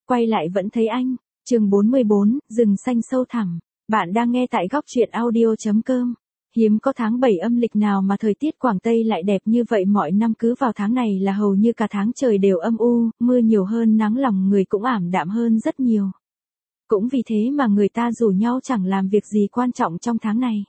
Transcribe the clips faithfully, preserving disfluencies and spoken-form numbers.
quay lại vẫn thấy anh. Chương bốn mươi bốn, rừng xanh sâu thẳm. Bạn đang nghe tại góc truyện audio chấm com. Hiếm có tháng bảy âm lịch nào mà thời tiết Quảng Tây lại đẹp như vậy, mọi năm cứ vào tháng này là hầu như cả tháng trời đều âm u, mưa nhiều hơn nắng, lòng người cũng ảm đạm hơn rất nhiều. Cũng vì thế mà người ta rủ nhau chẳng làm việc gì quan trọng trong tháng này.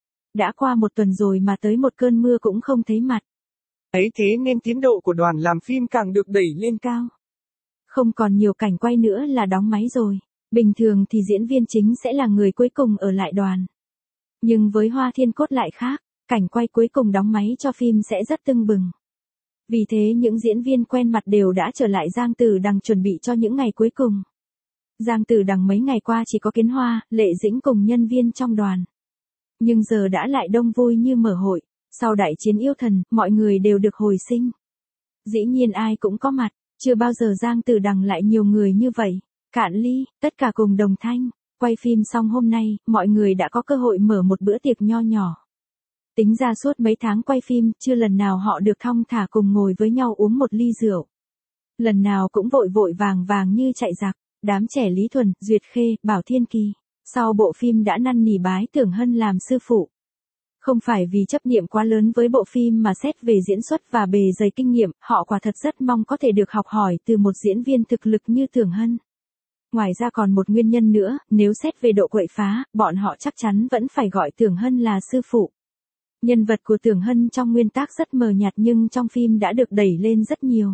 Đã qua một tuần rồi mà tới một cơn mưa cũng không thấy mặt. Ấy thế nên tiến độ của đoàn làm phim càng được đẩy lên cao. Không còn nhiều cảnh quay nữa là đóng máy rồi. Bình thường thì diễn viên chính sẽ là người cuối cùng ở lại đoàn. Nhưng với Hoa Thiên Cốt lại khác, cảnh quay cuối cùng đóng máy cho phim sẽ rất tưng bừng. Vì thế những diễn viên quen mặt đều đã trở lại Giang Tử Đằng chuẩn bị cho những ngày cuối cùng. Giang Tử Đằng mấy ngày qua chỉ có Kiến Hoa, Lệ Dĩnh cùng nhân viên trong đoàn. Nhưng giờ đã lại đông vui như mở hội. Sau đại chiến yêu thần, mọi người đều được hồi sinh. Dĩ nhiên ai cũng có mặt, chưa bao giờ Giang Tử Đằng lại nhiều người như vậy. Cạn ly, tất cả cùng đồng thanh. Quay phim xong hôm nay, mọi người đã có cơ hội mở một bữa tiệc nho nhỏ. Tính ra suốt mấy tháng quay phim, chưa lần nào họ được thong thả cùng ngồi với nhau uống một ly rượu. Lần nào cũng vội vội vàng vàng như chạy giặc. Đám trẻ Lý Thuần, Duyệt Khê, Bảo Thiên Kỳ. Sau bộ phim đã năn nỉ bái Tưởng Hân làm sư phụ. Không phải vì chấp niệm quá lớn với bộ phim mà xét về diễn xuất và bề dày kinh nghiệm, họ quả thật rất mong có thể được học hỏi từ một diễn viên thực lực như Tưởng Hân. Ngoài ra còn một nguyên nhân nữa, nếu xét về độ quậy phá, bọn họ chắc chắn vẫn phải gọi Tưởng Hân là sư phụ. Nhân vật của Tưởng Hân trong nguyên tác rất mờ nhạt nhưng trong phim đã được đẩy lên rất nhiều.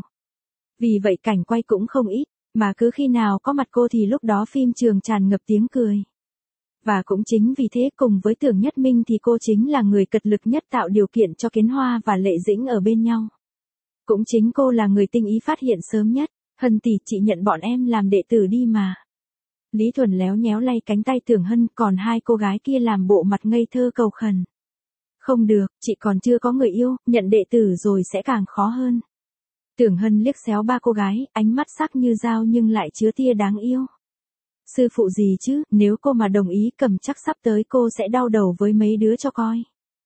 Vì vậy cảnh quay cũng không ít, mà cứ khi nào có mặt cô thì lúc đó phim trường tràn ngập tiếng cười. Và cũng chính vì thế cùng với Tưởng Nhất Minh thì cô chính là người cật lực nhất tạo điều kiện cho Kiến Hoa và Lệ Dĩnh ở bên nhau. Cũng chính cô là người tinh ý phát hiện sớm nhất. Hân tỷ, chị nhận bọn em làm đệ tử đi mà. Lý Thuần léo nhéo lay cánh tay Tưởng Hân, còn hai cô gái kia làm bộ mặt ngây thơ cầu khẩn. Không được, chị còn chưa có người yêu, nhận đệ tử rồi sẽ càng khó hơn. Tưởng Hân liếc xéo ba cô gái, ánh mắt sắc như dao nhưng lại chứa tia đáng yêu. Sư phụ gì chứ, nếu cô mà đồng ý cầm chắc sắp tới cô sẽ đau đầu với mấy đứa cho coi.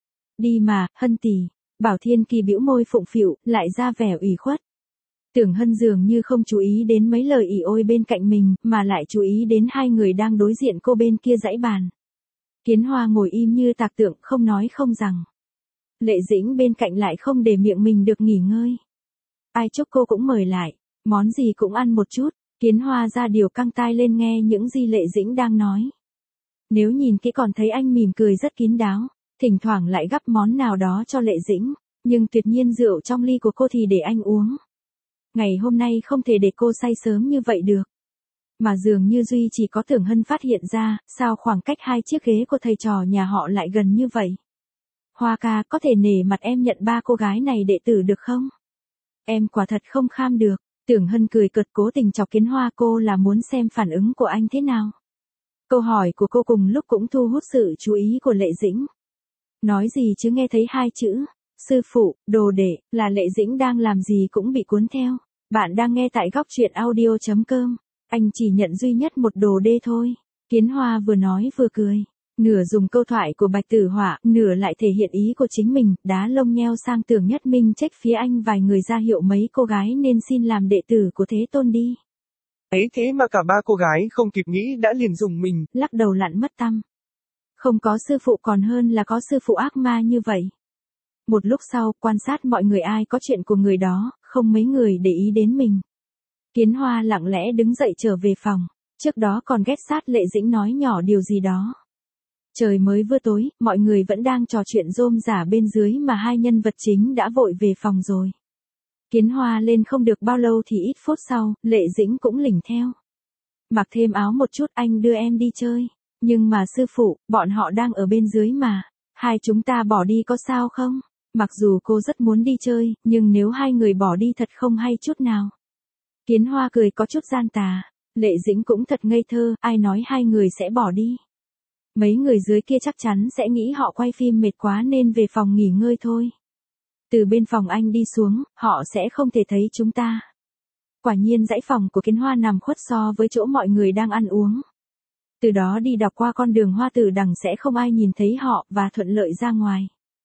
Đi mà, Hân tỷ. Bảo Thiên Kỳ bĩu môi phụng phịu, lại ra vẻ ủy khuất. Tưởng Hân dường như không chú ý đến mấy lời ỉ ôi bên cạnh mình, mà lại chú ý đến hai người đang đối diện cô bên kia dãy bàn. Kiến Hoa ngồi im như tạc tượng, không nói không rằng. Lệ Dĩnh bên cạnh lại không để miệng mình được nghỉ ngơi. Ai chúc cô cũng mời lại, món gì cũng ăn một chút. Kiến Hoa ra điều căng tai lên nghe những gì Lệ Dĩnh đang nói. Nếu nhìn kỹ còn thấy anh mỉm cười rất kín đáo, thỉnh thoảng lại gắp món nào đó cho Lệ Dĩnh, nhưng tuyệt nhiên rượu trong ly của cô thì để anh uống. Ngày hôm nay không thể để cô say sớm như vậy được. Mà dường như Duy chỉ có Tưởng Hân phát hiện ra, sao khoảng cách hai chiếc ghế của thầy trò nhà họ lại gần như vậy. Hoa ca, có thể nể mặt em nhận ba cô gái này đệ tử được không? Em quả thật không kham được. Tưởng Hân cười cợt cố tình chọc Kiến Hoa, cô là muốn xem phản ứng của anh thế nào. Câu hỏi của cô cùng lúc cũng thu hút sự chú ý của Lệ Dĩnh. Nói gì chứ nghe thấy hai chữ, sư phụ, đồ đệ, là Lệ Dĩnh đang làm gì cũng bị cuốn theo. Bạn đang nghe tại góc truyện audio chấm com. Anh chỉ nhận duy nhất một đồ đê thôi. Kiến Hoa vừa nói vừa cười. Nửa dùng câu thoại của Bạch Tử Họa, nửa lại thể hiện ý của chính mình, đá lông nheo sang Tưởng Nhất Minh trách phía anh vài người ra hiệu mấy cô gái nên xin làm đệ tử của Thế Tôn đi. Ấy thế mà cả ba cô gái không kịp nghĩ đã liền dùng mình. Lắc đầu lặn mất tăm. Không có sư phụ còn hơn là có sư phụ ác ma như vậy. Một lúc sau, quan sát mọi người ai có chuyện của người đó, không mấy người để ý đến mình. Kiến Hoa lặng lẽ đứng dậy trở về phòng, trước đó còn ghét sát Lệ Dĩnh nói nhỏ điều gì đó. Trời mới vừa tối, mọi người vẫn đang trò chuyện rôm rả bên dưới mà hai nhân vật chính đã vội về phòng rồi. Kiến Hoa lên không được bao lâu thì ít phút sau, Lệ Dĩnh cũng lỉnh theo. Mặc thêm áo một chút, anh đưa em đi chơi. Nhưng mà sư phụ, bọn họ đang ở bên dưới mà. Hai chúng ta bỏ đi có sao không? Mặc dù cô rất muốn đi chơi, nhưng nếu hai người bỏ đi thật không hay chút nào. Kiến Hoa cười có chút gian tà. Lệ Dĩnh cũng thật ngây thơ, ai nói hai người sẽ bỏ đi. Mấy người dưới kia chắc chắn sẽ nghĩ họ quay phim mệt quá nên về phòng nghỉ ngơi thôi. Từ bên phòng anh đi xuống, họ sẽ không thể thấy chúng ta. Quả nhiên dãy phòng của Kiến Hoa nằm khuất so với chỗ mọi người đang ăn uống. Từ đó đi đọc qua con đường Hoa Tử Đằng sẽ không ai nhìn thấy họ và thuận lợi ra ngoài.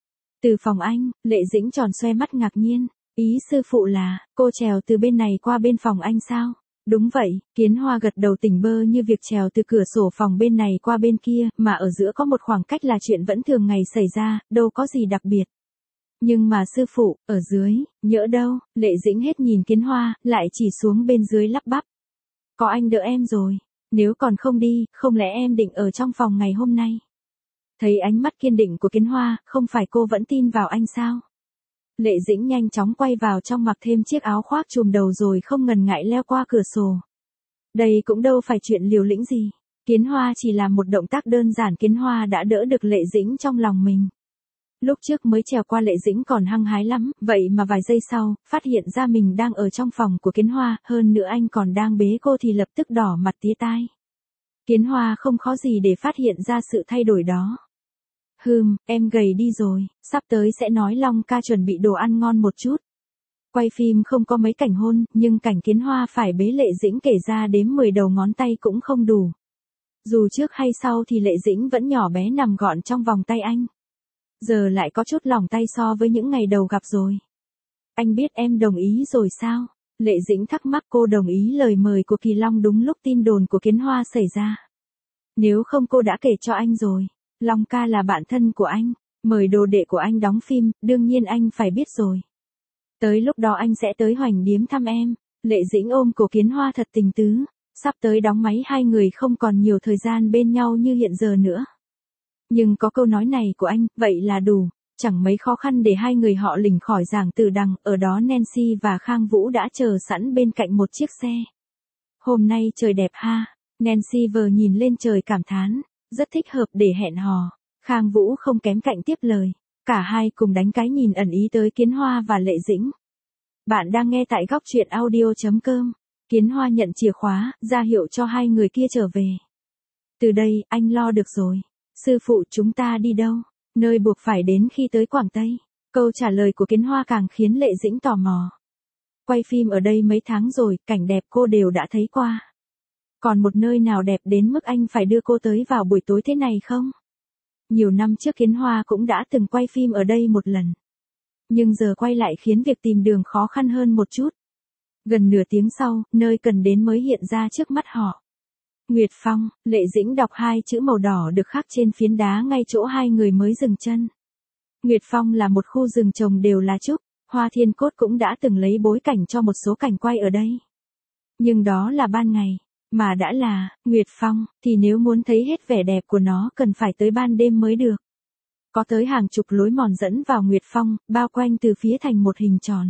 Từ phòng anh, Lệ Dĩnh tròn xoe mắt ngạc nhiên. Ý sư phụ là, cô trèo từ bên này qua bên phòng anh sao? Đúng vậy, Kiến Hoa gật đầu tỉnh bơ như việc trèo từ cửa sổ phòng bên này qua bên kia, mà ở giữa có một khoảng cách là chuyện vẫn thường ngày xảy ra, đâu có gì đặc biệt. Nhưng mà sư phụ, ở dưới, nhỡ đâu, Lệ Dĩnh hết nhìn Kiến Hoa, lại chỉ xuống bên dưới lắp bắp. Có anh đỡ em rồi, nếu còn không đi, không lẽ em định ở trong phòng ngày hôm nay? Thấy ánh mắt kiên định của Kiến Hoa, không phải cô vẫn tin vào anh sao? Lệ Dĩnh nhanh chóng quay vào trong mặc thêm chiếc áo khoác trùm đầu rồi không ngần ngại leo qua cửa sổ. Đây cũng đâu phải chuyện liều lĩnh gì. Kiến Hoa chỉ làm một động tác đơn giản, Kiến Hoa đã đỡ được Lệ Dĩnh trong lòng mình. Lúc trước mới trèo qua Lệ Dĩnh còn hăng hái lắm, vậy mà vài giây sau, phát hiện ra mình đang ở trong phòng của Kiến Hoa, hơn nữa anh còn đang bế cô thì lập tức đỏ mặt tía tai. Kiến Hoa không khó gì để phát hiện ra sự thay đổi đó. Hừm, em gầy đi rồi, sắp tới sẽ nói Long ca chuẩn bị đồ ăn ngon một chút. Quay phim không có mấy cảnh hôn, nhưng cảnh Kiến Hoa phải bế Lệ Dĩnh kể ra đếm mười đầu ngón tay cũng không đủ. Dù trước hay sau thì Lệ Dĩnh vẫn nhỏ bé nằm gọn trong vòng tay anh. Giờ lại có chút lòng tay so với những ngày đầu gặp rồi. Anh biết em đồng ý rồi sao? Lệ Dĩnh thắc mắc. Cô đồng ý lời mời của Kỳ Long đúng lúc tin đồn của Kiến Hoa xảy ra. Nếu không cô đã kể cho anh rồi. Long ca là bạn thân của anh, mời đồ đệ của anh đóng phim, đương nhiên anh phải biết rồi. Tới lúc đó anh sẽ tới Hoành Điếm thăm em. Lệ Dĩnh ôm cổ Kiến Hoa thật tình tứ. Sắp tới đóng máy hai người không còn nhiều thời gian bên nhau như hiện giờ nữa. Nhưng có câu nói này của anh, vậy là đủ. Chẳng mấy khó khăn để hai người họ lỉnh khỏi giảng từ đằng, ở đó Nancy và Khang Vũ đã chờ sẵn bên cạnh một chiếc xe. Hôm nay trời đẹp ha. Nancy vừa nhìn lên trời cảm thán. Rất thích hợp để hẹn hò. Khang Vũ không kém cạnh tiếp lời. Cả hai cùng đánh cái nhìn ẩn ý tới Kiến Hoa và Lệ Dĩnh. Bạn đang nghe tại góc truyện audio chấm com. Kiến Hoa nhận chìa khóa, ra hiệu cho hai người kia trở về. Từ đây, anh lo được rồi. Sư phụ, chúng ta đi đâu? Nơi buộc phải đến khi tới Quảng Tây. Câu trả lời của Kiến Hoa càng khiến Lệ Dĩnh tò mò. Quay phim ở đây mấy tháng rồi, cảnh đẹp cô đều đã thấy qua. Còn một nơi nào đẹp đến mức anh phải đưa cô tới vào buổi tối thế này không? Nhiều năm trước Kiến Hoa cũng đã từng quay phim ở đây một lần. Nhưng giờ quay lại khiến việc tìm đường khó khăn hơn một chút. Gần nửa tiếng sau, nơi cần đến mới hiện ra trước mắt họ. Nguyệt Phong. Lệ Dĩnh đọc hai chữ màu đỏ được khắc trên phiến đá ngay chỗ hai người mới dừng chân. Nguyệt Phong là một khu rừng trồng đều lá trúc, Hoa Thiên Cốt cũng đã từng lấy bối cảnh cho một số cảnh quay ở đây. Nhưng đó là ban ngày. Mà đã là Nguyệt Phong, thì nếu muốn thấy hết vẻ đẹp của nó cần phải tới ban đêm mới được. Có tới hàng chục lối mòn dẫn vào Nguyệt Phong, bao quanh từ phía thành một hình tròn.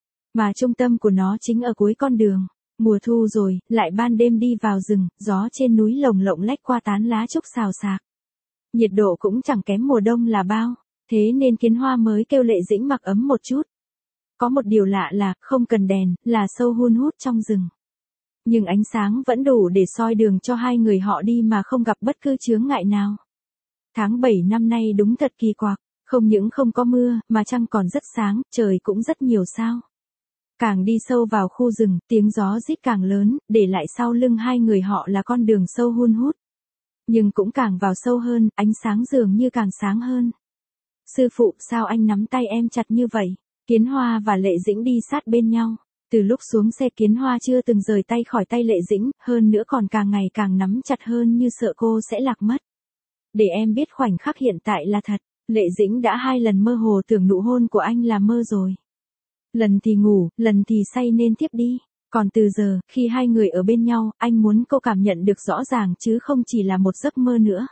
Mà trung tâm của nó chính ở cuối con đường. Mùa thu rồi, lại ban đêm đi vào rừng, gió trên núi lồng lộng lách qua tán lá trúc xào xạc. Nhiệt độ cũng chẳng kém mùa đông là bao, thế nên Kiến Hoa mới kêu Lệ Dĩnh mặc ấm một chút. Có một điều lạ là, không cần đèn, là sâu hun hút trong rừng. Nhưng ánh sáng vẫn đủ để soi đường cho hai người họ đi mà không gặp bất cứ chướng ngại nào. Tháng bảy năm nay đúng thật kỳ quặc, không những không có mưa, mà trăng còn rất sáng, trời cũng rất nhiều sao. Càng đi sâu vào khu rừng, tiếng gió rít càng lớn, để lại sau lưng hai người họ là con đường sâu hun hút. Nhưng cũng càng vào sâu hơn, ánh sáng dường như càng sáng hơn. Sư phụ, sao anh nắm tay em chặt như vậy? Kiến Hoa và Lệ Dĩnh đi sát bên nhau. Từ lúc xuống xe Kiến Hoa chưa từng rời tay khỏi tay Lệ Dĩnh, hơn nữa còn càng ngày càng nắm chặt hơn như sợ cô sẽ lạc mất. Để em biết khoảnh khắc hiện tại là thật, Lệ Dĩnh đã hai lần mơ hồ tưởng nụ hôn của anh là mơ rồi. Lần thì ngủ, lần thì say nên tiếp đi. Còn từ giờ, khi hai người ở bên nhau, anh muốn cô cảm nhận được rõ ràng chứ không chỉ là một giấc mơ nữa.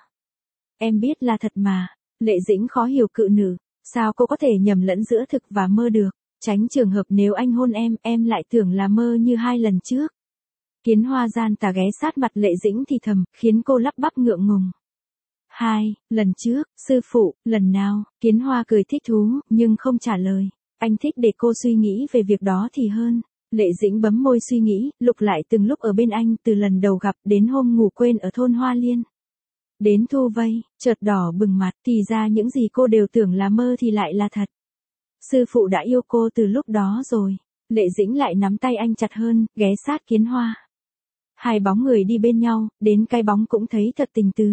Em biết là thật mà. Lệ Dĩnh khó hiểu cự nữ, sao cô có thể nhầm lẫn giữa thực và mơ được? Tránh trường hợp nếu anh hôn em, em lại tưởng là mơ như hai lần trước. Kiến Hoa gian tà ghé sát mặt Lệ Dĩnh thì thầm, khiến cô lắp bắp ngượng ngùng. Hai, lần trước, sư phụ, lần nào? Kiến Hoa cười thích thú, nhưng không trả lời. Anh thích để cô suy nghĩ về việc đó thì hơn. Lệ Dĩnh bấm môi suy nghĩ, lục lại từng lúc ở bên anh từ lần đầu gặp đến hôm ngủ quên ở thôn Hoa Liên. Đến thu vây, chợt đỏ bừng mặt, thì ra những gì cô đều tưởng là mơ thì lại là thật. Sư phụ đã yêu cô từ lúc đó rồi. Lệ Dĩnh lại nắm tay anh chặt hơn, ghé sát Kiến Hoa. Hai bóng người đi bên nhau, đến cái bóng cũng thấy thật tình tứ.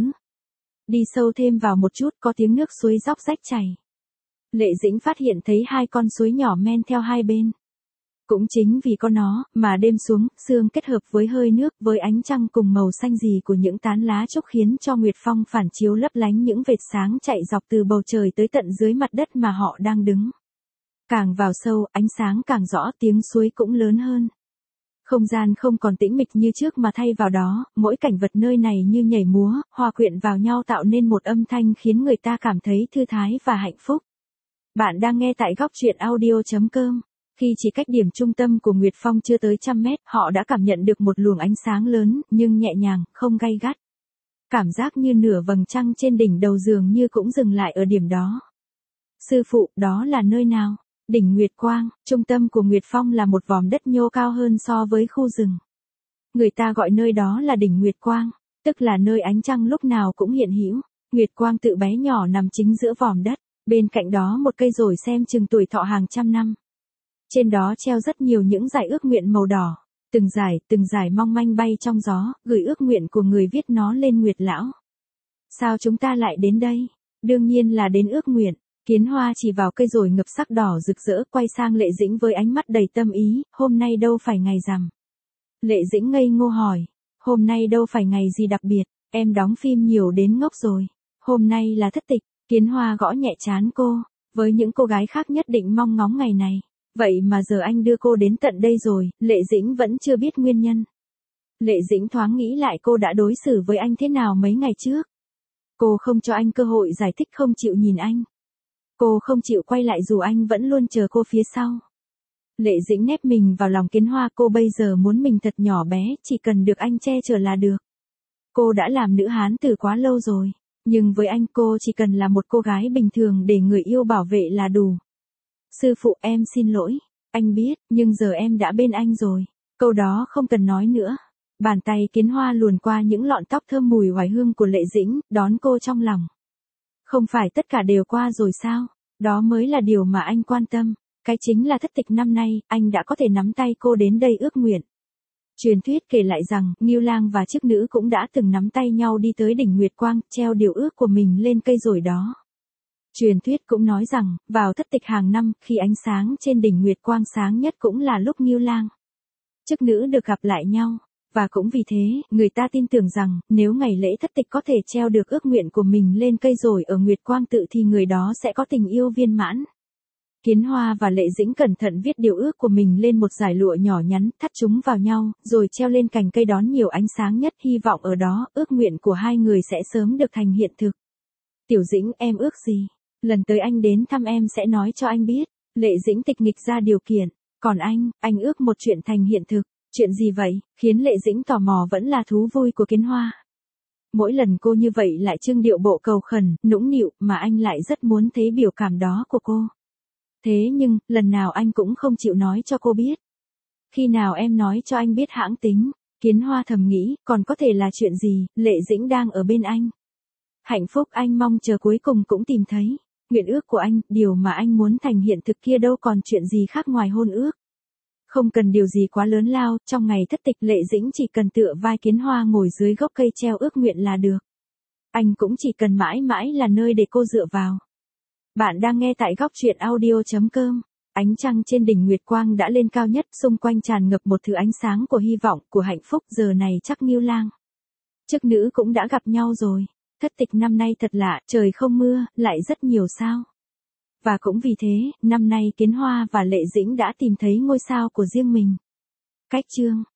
Đi sâu thêm vào một chút có tiếng nước suối róc rách chảy. Lệ Dĩnh phát hiện thấy hai con suối nhỏ men theo hai bên. Cũng chính vì có nó, mà đêm xuống, sương kết hợp với hơi nước, với ánh trăng cùng màu xanh rì của những tán lá trúc khiến cho Nguyệt Phong phản chiếu lấp lánh những vệt sáng chạy dọc từ bầu trời tới tận dưới mặt đất mà họ đang đứng. Càng vào sâu, ánh sáng càng rõ, tiếng suối cũng lớn hơn. Không gian không còn tĩnh mịch như trước mà thay vào đó, mỗi cảnh vật nơi này như nhảy múa, hòa quyện vào nhau tạo nên một âm thanh khiến người ta cảm thấy thư thái và hạnh phúc. Bạn đang nghe tại góc truyện audio chấm com. Khi chỉ cách điểm trung tâm của Nguyệt Phong chưa tới trăm mét, họ đã cảm nhận được một luồng ánh sáng lớn, nhưng nhẹ nhàng, không gay gắt. Cảm giác như nửa vầng trăng trên đỉnh đầu dường như cũng dừng lại ở điểm đó. Sư phụ, đó là nơi nào? Đỉnh Nguyệt Quang, trung tâm của Nguyệt Phong là một vòm đất nhô cao hơn so với khu rừng. Người ta gọi nơi đó là đỉnh Nguyệt Quang, tức là nơi ánh trăng lúc nào cũng hiện hữu. Nguyệt Quang tự bé nhỏ nằm chính giữa vòm đất, bên cạnh đó một cây rồi xem chừng tuổi thọ hàng trăm năm. Trên đó treo rất nhiều những dải ước nguyện màu đỏ, từng dải, từng dải mong manh bay trong gió, gửi ước nguyện của người viết nó lên Nguyệt Lão. Sao chúng ta lại đến đây? Đương nhiên là đến ước nguyện. Kiến Hoa chỉ vào cây rồi ngập sắc đỏ rực rỡ, quay sang Lệ Dĩnh với ánh mắt đầy tâm ý, hôm nay đâu phải ngày rằm. Lệ Dĩnh ngây ngô hỏi, hôm nay đâu phải ngày gì đặc biệt, em đóng phim nhiều đến ngốc rồi. Hôm nay là thất tịch. Kiến Hoa gõ nhẹ trán cô, với những cô gái khác nhất định mong ngóng ngày này. Vậy mà giờ anh đưa cô đến tận đây rồi, Lệ Dĩnh vẫn chưa biết nguyên nhân. Lệ Dĩnh thoáng nghĩ lại cô đã đối xử với anh thế nào mấy ngày trước. Cô không cho anh cơ hội giải thích, không chịu nhìn anh. Cô không chịu quay lại dù anh vẫn luôn chờ cô phía sau. Lệ Dĩnh nép mình vào lòng Kiến Hoa, cô bây giờ muốn mình thật nhỏ bé, chỉ cần được anh che chở là được. Cô đã làm nữ hán từ quá lâu rồi, nhưng với anh cô chỉ cần là một cô gái bình thường để người yêu bảo vệ là đủ. Sư phụ, em xin lỗi, anh biết, nhưng giờ em đã bên anh rồi. Câu đó không cần nói nữa. Bàn tay Kiến Hoa luồn qua những lọn tóc thơm mùi hoài hương của Lệ Dĩnh, đón cô trong lòng. Không phải tất cả đều qua rồi sao? Đó mới là điều mà anh quan tâm. Cái chính là thất tịch năm nay, anh đã có thể nắm tay cô đến đây ước nguyện. Truyền thuyết kể lại rằng, Ngưu Lang và chức nữ cũng đã từng nắm tay nhau đi tới đỉnh Nguyệt Quang, treo điều ước của mình lên cây rồi đó. Truyền thuyết cũng nói rằng, vào thất tịch hàng năm, khi ánh sáng trên đỉnh Nguyệt Quang sáng nhất cũng là lúc Ngưu Lang, chức nữ được gặp lại nhau. Và cũng vì thế, người ta tin tưởng rằng, nếu ngày lễ thất tịch có thể treo được ước nguyện của mình lên cây rồi ở Nguyệt Quang tự thì người đó sẽ có tình yêu viên mãn. Kiến Hoa và Lệ Dĩnh cẩn thận viết điều ước của mình lên một dải lụa nhỏ nhắn, thắt chúng vào nhau, rồi treo lên cành cây đón nhiều ánh sáng nhất, hy vọng ở đó, ước nguyện của hai người sẽ sớm được thành hiện thực. Tiểu Dĩnh, em ước gì? Lần tới anh đến thăm em sẽ nói cho anh biết. Lệ Dĩnh tịch nghịch ra điều kiện. Còn anh, anh ước một chuyện thành hiện thực. Chuyện gì vậy? Khiến Lệ Dĩnh tò mò vẫn là thú vui của Kiến Hoa. Mỗi lần cô như vậy lại trưng điệu bộ cầu khẩn, nũng nịu, mà anh lại rất muốn thấy biểu cảm đó của cô. Thế nhưng, lần nào anh cũng không chịu nói cho cô biết. Khi nào em nói cho anh biết hãng tính? Kiến Hoa thầm nghĩ, còn có thể là chuyện gì? Lệ Dĩnh đang ở bên anh. Hạnh phúc anh mong chờ cuối cùng cũng tìm thấy. Nguyện ước của anh, điều mà anh muốn thành hiện thực kia đâu còn chuyện gì khác ngoài hôn ước. Không cần điều gì quá lớn lao, trong ngày thất tịch Lệ Dĩnh chỉ cần tựa vai Kiến Hoa ngồi dưới gốc cây treo ước nguyện là được. Anh cũng chỉ cần mãi mãi là nơi để cô dựa vào. Bạn đang nghe tại góc truyện audio chấm com. Ánh trăng trên đỉnh Nguyệt Quang đã lên cao nhất, xung quanh tràn ngập một thứ ánh sáng của hy vọng, của hạnh phúc. Giờ này chắc Ngưu Lang, chức nữ cũng đã gặp nhau rồi. Thất tịch năm nay thật lạ, trời không mưa, lại rất nhiều sao. Và cũng vì thế, năm nay Kiến Hoa và Lệ Dĩnh đã tìm thấy ngôi sao của riêng mình. Cách chương